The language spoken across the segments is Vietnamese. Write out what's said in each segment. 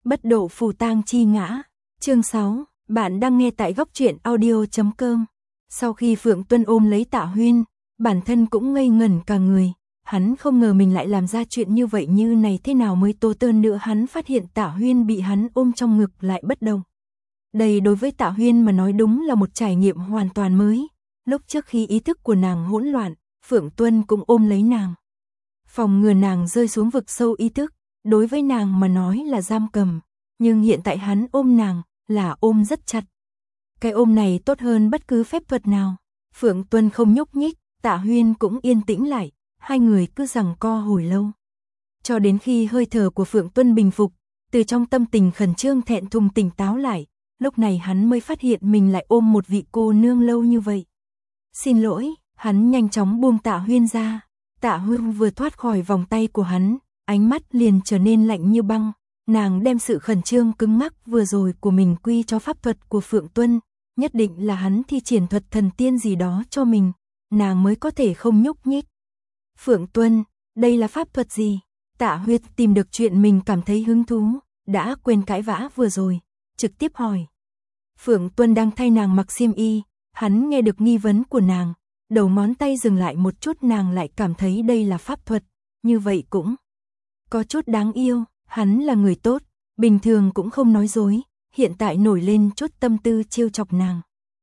Bất độ phù tang chi ngã. Chương 6, bạn đang nghe tại góc truyện audio.com. Sau khi Phượng Tuân ôm lấy Tạ Huyên, bản thân cũng ngây ngẩn cả người. Hắn không ngờ mình lại làm ra chuyện như vậy, như này thế nào mới tô tơn nữa. Hắn phát hiện Tạ Huyên bị hắn ôm trong ngực lại bất động. Đây đối với Tạ Huyên mà nói đúng là một trải nghiệm hoàn toàn mới. Lúc trước khi ý thức của nàng hỗn loạn, Phượng Tuân cũng ôm lấy nàng, phòng ngừa nàng rơi xuống vực sâu ý thức. Đối với nàng mà nói là giam cầm, nhưng hiện tại hắn ôm nàng là ôm rất chặt. Cái ôm này tốt hơn bất cứ phép thuật nào. Phượng Tuân không nhúc nhích, Tạ Huyên cũng yên tĩnh lại, hai người cứ giằng co hồi lâu. Cho đến khi hơi thở của Phượng Tuân bình phục, từ trong tâm tình khẩn trương thẹn thùng tỉnh táo lại, lúc này hắn mới phát hiện mình lại ôm một vị cô nương lâu như vậy. Xin lỗi, hắn nhanh chóng buông Tạ Huyên ra. Tạ Huyên vừa thoát khỏi vòng tay của hắn, ánh mắt liền trở nên lạnh như băng. Nàng đem sự khẩn trương cứng ngắc vừa rồi của mình quy cho pháp thuật của Phượng Tuân, nhất định là hắn thi triển thuật thần tiên gì đó cho mình, nàng mới có thể không nhúc nhích. Phượng Tuân, đây là pháp thuật gì? Tạ Huyên tìm được chuyện mình cảm thấy hứng thú, đã quên cãi vã vừa rồi, trực tiếp hỏi. Phượng Tuân đang thay nàng mặc xiêm y, hắn nghe được nghi vấn của nàng, đầu ngón tay dừng lại một chút, nàng lại cảm thấy đây là pháp thuật, như vậy cũng có chút đáng yêu. Hắn là người tốt, bình thường cũng không nói dối, hiện tại nổi lên chút tâm tư trêu chọc nàng.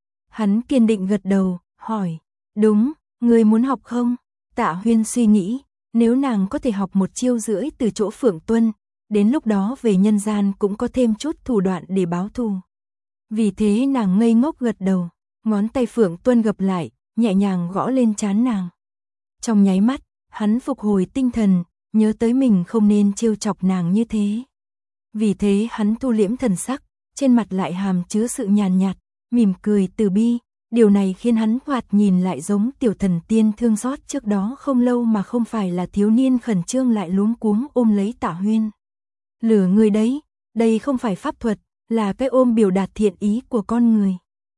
Hắn kiên định gật đầu, hỏi, đúng, ngươi muốn học không? Tạ Huyên suy nghĩ, nếu nàng có thể học 1,5 chiêu từ chỗ Phượng Tuân, đến lúc đó về nhân gian cũng có thêm chút thủ đoạn để báo thù. Vì thế nàng ngây ngốc gật đầu, ngón tay Phượng Tuân gập lại, nhẹ nhàng gõ lên trán nàng. Trong nháy mắt, hắn phục hồi tinh thần, nhớ tới mình không nên trêu chọc nàng như thế. Vì thế hắn thu liễm thần sắc, trên mặt lại hàm chứa sự nhàn nhạt, mỉm cười từ bi. Điều này khiến hắn thoạt nhìn lại giống tiểu thần tiên thương xót trước đó không lâu, mà không phải là thiếu niên khẩn trương lại luống cuống ôm lấy Tạ Huyên. Lừa người đấy, đây không phải pháp thuật, là cái ôm biểu đạt thiện ý của con người.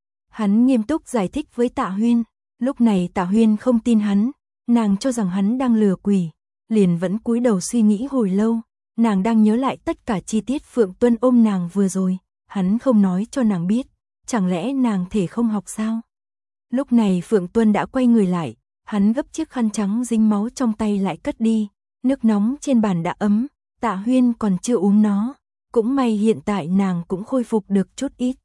Hắn nghiêm túc giải thích với Tạ Huyên. Lúc này Tạ Huyên không tin hắn, nàng cho rằng hắn đang lừa quỷ, liền vẫn cúi đầu suy nghĩ hồi lâu. Nàng đang nhớ lại tất cả chi tiết Phượng Tuân ôm nàng vừa rồi, hắn không nói cho nàng biết, chẳng lẽ nàng thể không học sao? Lúc này Phượng Tuân đã quay người lại, hắn gấp chiếc khăn trắng dính máu trong tay lại cất đi, nước nóng trên bàn đã ấm, Tạ Huyên còn chưa uống nó, cũng may hiện tại nàng cũng khôi phục được chút ít.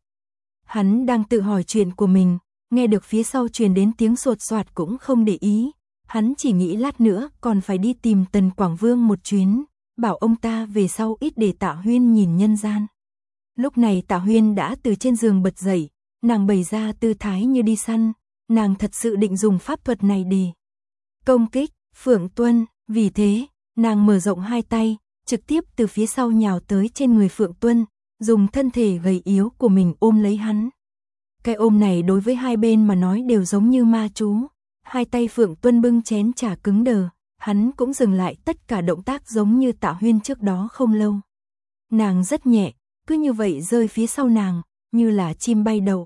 Hắn đang tự hỏi chuyện của mình, nghe được phía sau truyền đến tiếng sột soạt cũng không để ý, hắn chỉ nghĩ lát nữa còn phải đi tìm Tần Quảng Vương một chuyến, bảo ông ta về sau ít để Tạ Huyên nhìn nhân gian. Lúc này Tạ Huyên đã từ trên giường bật dậy, nàng bày ra tư thái như đi săn, nàng thật sự định dùng pháp thuật này để công kích Phượng Tuân, vì thế, nàng mở rộng hai tay, trực tiếp từ phía sau nhào tới trên người Phượng Tuân, dùng thân thể gầy yếu của mình ôm lấy hắn. Cái ôm này đối với hai bên mà nói đều giống như ma chú. Hai tay Phượng Tuân bưng chén trà cứng đờ, hắn cũng dừng lại tất cả động tác giống như Tạ Huyên trước đó không lâu. Nàng rất nhẹ, cứ như vậy rơi phía sau nàng, như là chim bay đầu.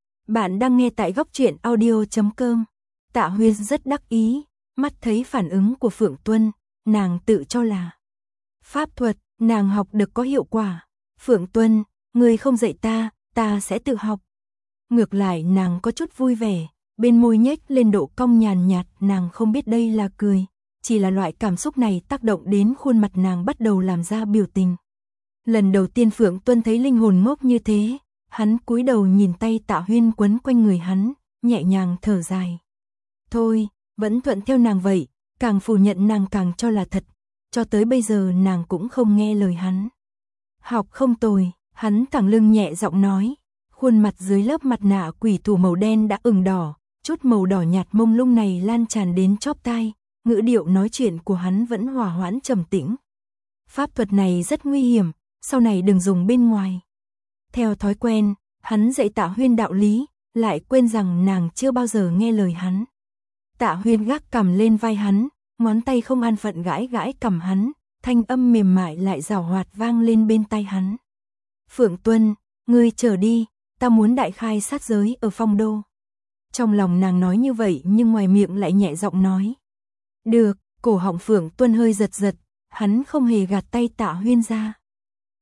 Bạn đang nghe tại góc truyện audio.com. Tạ Huyên rất đắc ý, mắt thấy phản ứng của Phượng Tuân, nàng tự cho là pháp thuật, nàng học được có hiệu quả. Phượng Tuân, ngươi không dạy ta, ta sẽ tự học. Ngược lại nàng có chút vui vẻ, bên môi nhếch lên độ cong nhàn nhạt, nàng không biết đây là cười, chỉ là loại cảm xúc này tác động đến khuôn mặt nàng bắt đầu làm ra biểu tình. Lần đầu tiên Phượng Tuân thấy linh hồn ngốc như thế, hắn cúi đầu nhìn tay Tạ Huyên quấn quanh người hắn, nhẹ nhàng thở dài. Thôi, vẫn thuận theo nàng vậy, càng phủ nhận nàng càng cho là thật, cho tới bây giờ nàng cũng không nghe lời hắn. Học không tồi, hắn thẳng lưng nhẹ giọng nói, khuôn mặt dưới lớp mặt nạ quỷ thủ màu đen đã ửng đỏ, chút màu đỏ nhạt mông lung này lan tràn đến chóp tai, ngữ điệu nói chuyện của hắn vẫn hòa hoãn trầm tĩnh. Pháp thuật này rất nguy hiểm, sau này đừng dùng bên ngoài. Theo thói quen, hắn dạy Tạ Huyên đạo lý, lại quên rằng nàng chưa bao giờ nghe lời hắn. Tạ Huyên gác cằm lên vai hắn, ngón tay không an phận gãi gãi cằm hắn, thanh âm mềm mại lại giảo hoạt vang lên bên tai hắn. Phượng Tuân, ngươi chờ đi, ta muốn đại khai sát giới ở Phong Đô. Trong lòng nàng nói như vậy nhưng ngoài miệng lại nhẹ giọng nói. Được, cổ họng Phượng Tuân hơi giật giật, hắn không hề gạt tay Tạ Huyên ra.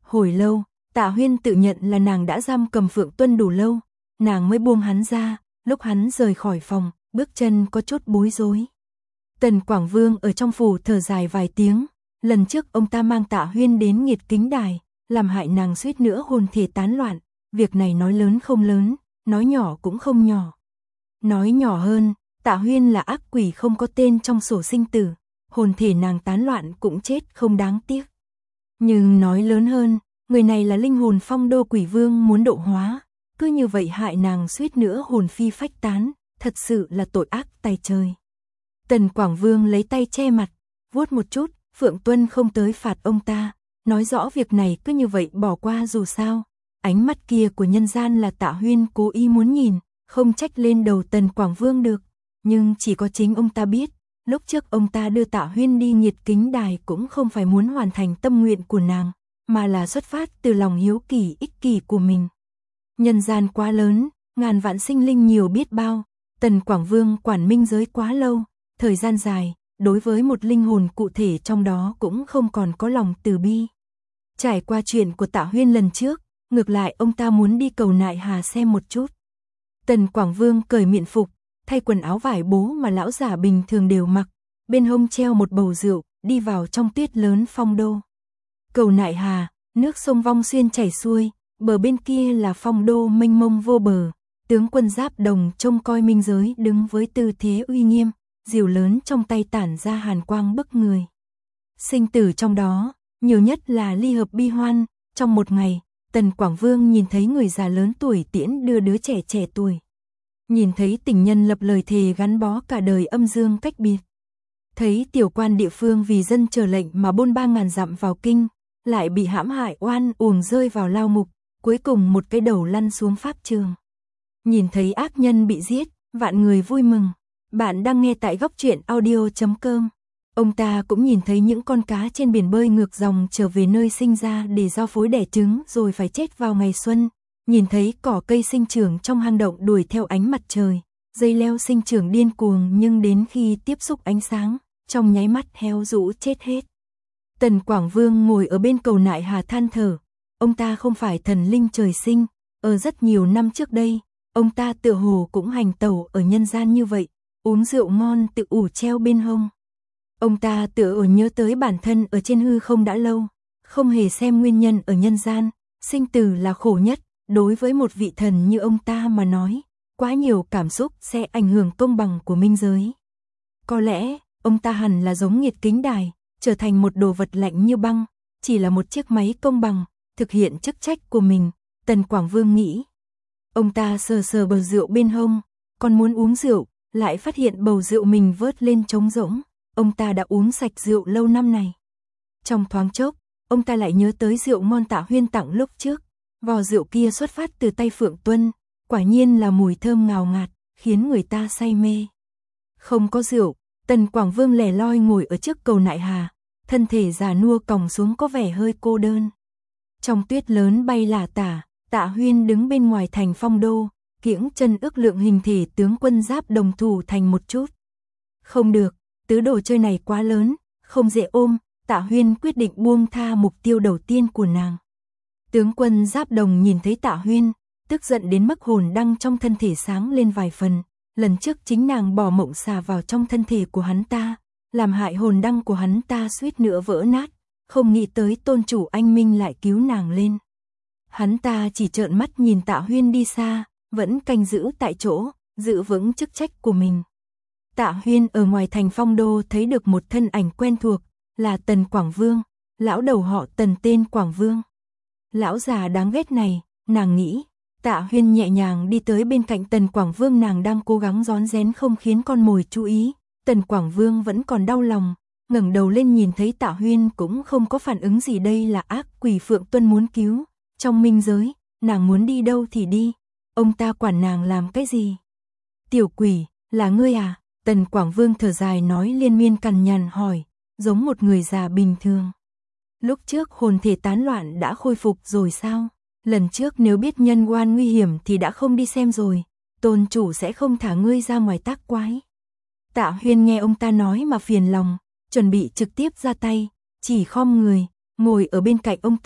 Hồi lâu, Tạ Huyên tự nhận là nàng đã giam cầm Phượng Tuân đủ lâu, nàng mới buông hắn ra, lúc hắn rời khỏi phòng, bước chân có chút bối rối. Tần Quảng Vương ở trong phủ thở dài vài tiếng, lần trước ông ta mang Tạ Huyên đến Nghiệt Kính Đài, làm hại nàng suýt nữa hồn thể tán loạn, việc này nói lớn không lớn, nói nhỏ cũng không nhỏ. Nói nhỏ hơn, Tạ Huyên là ác quỷ không có tên trong sổ sinh tử, hồn thể nàng tán loạn cũng chết không đáng tiếc. Nhưng nói lớn hơn, người này là linh hồn Phong Đô Quỷ Vương muốn độ hóa, cứ như vậy hại nàng suýt nữa hồn phi phách tán, thật sự là tội ác tày trời. Tần Quảng Vương lấy tay che mặt, vuốt một chút, Phượng Tuân không tới phạt ông ta, nói rõ việc này cứ như vậy bỏ qua dù sao. Ánh mắt kia của nhân gian là Tạ Huyên cố ý muốn nhìn, không trách lên đầu Tần Quảng Vương được, nhưng chỉ có chính ông ta biết, lúc trước ông ta đưa Tạ Huyên đi Nghiệt Kính Đài cũng không phải muốn hoàn thành tâm nguyện của nàng, mà là xuất phát từ lòng hiếu kỳ ích kỷ của mình. Nhân gian quá lớn, ngàn vạn sinh linh nhiều biết bao, Tần Quảng Vương quản minh giới quá lâu, thời gian dài, đối với một linh hồn cụ thể trong đó cũng không còn có lòng từ bi. Trải qua chuyện của Tạ Huyên lần trước, ngược lại ông ta muốn đi cầu nại hà xem một chút. Tần Quảng Vương cởi miện phục, thay quần áo vải bố mà lão giả bình thường đều mặc, bên hông treo một bầu rượu, đi vào trong tuyết lớn Phong Đô. Cầu nại hà, nước sông Vong Xuyên chảy xuôi, bờ bên kia là Phong Đô mênh mông vô bờ, tướng quân Giáp Đồng trông coi minh giới đứng với tư thế uy nghiêm, diều lớn trong tay tản ra hàn quang bức người. Sinh tử trong đó, nhiều nhất là ly hợp bi hoan, trong một ngày, Tần Quảng Vương nhìn thấy người già lớn tuổi tiễn đưa đứa trẻ trẻ tuổi. Nhìn thấy tình nhân lập lời thề gắn bó cả đời âm dương cách biệt. Thấy tiểu quan địa phương vì dân chờ lệnh mà bôn 3.000 dặm vào kinh, lại bị hãm hại oan uổng rơi vào lao ngục, cuối cùng một cái đầu lăn xuống pháp trường. Nhìn thấy ác nhân bị giết, vạn người vui mừng. Bạn đang nghe tại Góc Truyện Audio.com. Ông ta cũng nhìn thấy những con cá trên biển bơi ngược dòng trở về nơi sinh ra để giao phối đẻ trứng rồi phải chết vào ngày xuân. Nhìn thấy cỏ cây sinh trưởng trong hang động đuổi theo ánh mặt trời, dây leo sinh trưởng điên cuồng nhưng đến khi tiếp xúc ánh sáng, trong nháy mắt héo rũ chết hết. Tần Quảng Vương ngồi ở bên cầu nại hà than thở, ông ta không phải thần linh trời sinh, ở rất nhiều năm trước đây, ông ta tựa hồ cũng hành tẩu ở nhân gian như vậy, uống rượu ngon tự ủ treo bên hông. Ông ta tựa nhớ tới bản thân ở trên hư không đã lâu, không hề xem nguyên nhân ở nhân gian, sinh tử là khổ nhất, đối với một vị thần như ông ta mà nói, quá nhiều cảm xúc sẽ ảnh hưởng công bằng của minh giới. Có lẽ, ông ta hẳn là giống Nghiệt Kính Đài, trở thành một đồ vật lạnh như băng, chỉ là một chiếc máy công bằng, thực hiện chức trách của mình, Tần Quảng Vương nghĩ. Ông ta sờ sờ bầu rượu bên hông, còn muốn uống rượu, lại phát hiện bầu rượu mình vớt lên trống rỗng, ông ta đã uống sạch rượu lâu năm này. Trong thoáng chốc, ông ta lại nhớ tới rượu ngon Tạ Huyên tặng lúc trước, vò rượu kia xuất phát từ tay Phượng Tuân, quả nhiên là mùi thơm ngào ngạt, khiến người ta say mê. Không có rượu, Tần Quảng Vương lẻ loi ngồi ở trước cầu nại hà, thân thể già nua còng xuống có vẻ hơi cô đơn. Trong tuyết lớn bay lả tả, Tạ Huyên đứng bên ngoài thành Phong Đô, kiễng chân ước lượng hình thể tướng quân Giáp Đồng thủ thành một chút. Không được, tứ đồ chơi này quá lớn, không dễ ôm, Tạ Huyên quyết định buông tha mục tiêu đầu tiên của nàng. Tướng quân Giáp Đồng nhìn thấy Tạ Huyên, tức giận đến mức hồn đăng trong thân thể sáng lên vài phần, lần trước chính nàng bỏ mộng xà vào trong thân thể của hắn ta, làm hại hồn đăng của hắn ta suýt nữa vỡ nát, không nghĩ tới tôn chủ anh Minh lại cứu nàng lên. Hắn ta chỉ trợn mắt nhìn Tạ Huyên đi xa, vẫn canh giữ tại chỗ, giữ vững chức trách của mình. Tạ Huyên ở ngoài thành Phong Đô thấy được một thân ảnh quen thuộc, là Tần Quảng Vương, lão đầu họ Tần tên Quảng Vương. Lão già đáng ghét này, nàng nghĩ. Tạ Huyên nhẹ nhàng đi tới bên cạnh Tần Quảng Vương, nàng đang cố gắng rón rén không khiến con mồi chú ý. Tần Quảng Vương vẫn còn đau lòng, ngẩng đầu lên nhìn thấy Tạ Huyên cũng không có phản ứng gì, đây là ác quỷ Phượng Tuân muốn cứu. Trong minh giới, nàng muốn đi đâu thì đi, ông ta quản nàng làm cái gì? Tiểu quỷ, là ngươi à? Tần Quảng Vương thở dài nói liên miên cằn nhằn hỏi, giống một người già bình thường. Lúc trước hồn thể tán loạn đã khôi phục rồi sao? Lần trước nếu biết nhân oan nguy hiểm thì đã không đi xem rồi, tôn chủ sẽ không thả ngươi ra ngoài tác quái. Tạ Huyên nghe ông ta nói mà phiền lòng, chuẩn bị trực tiếp ra tay, chỉ khom người, ngồi ở bên cạnh ông ta,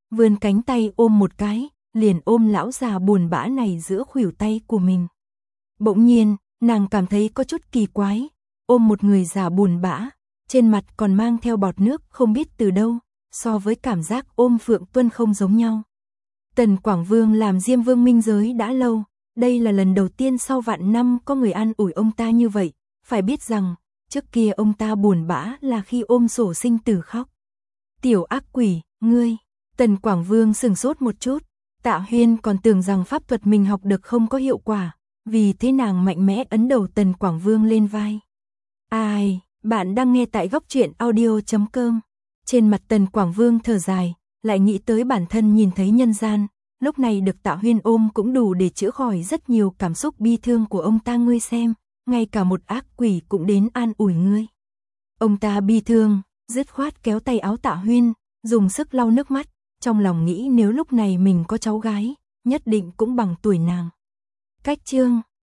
vươn cánh tay ôm một cái, liền ôm lão già buồn bã này giữa khuỷu tay của mình. Bỗng nhiên, nàng cảm thấy có chút kỳ quái, ôm một người già buồn bã, trên mặt còn mang theo bọt nước không biết từ đâu, so với cảm giác ôm Phượng Tuân không giống nhau. Tần Quảng Vương làm Diêm Vương minh giới đã lâu, đây là lần đầu tiên sau vạn năm có người an ủi ông ta như vậy, phải biết rằng, trước kia ông ta buồn bã là khi ôm sổ sinh tử khóc. Tiểu ác quỷ, ngươi, Tần Quảng Vương sửng sốt một chút, Tạ Huyên còn tưởng rằng pháp thuật mình học được không có hiệu quả, vì thế nàng mạnh mẽ ấn đầu Tần Quảng Vương lên vai. Ai, bạn đang nghe tại góc truyện audio.com. Trên mặt Tần Quảng Vương thở dài, lại nghĩ tới bản thân nhìn thấy nhân gian, lúc này được Tạ Huyên ôm cũng đủ để chữa khỏi rất nhiều cảm xúc bi thương của ông ta, ngươi xem, ngay cả một ác quỷ cũng đến an ủi ngươi. Ông ta bi thương, dứt khoát kéo tay áo Tạ Huyên, dùng sức lau nước mắt, trong lòng nghĩ nếu lúc này mình có cháu gái, nhất định cũng bằng tuổi nàng. Cách chương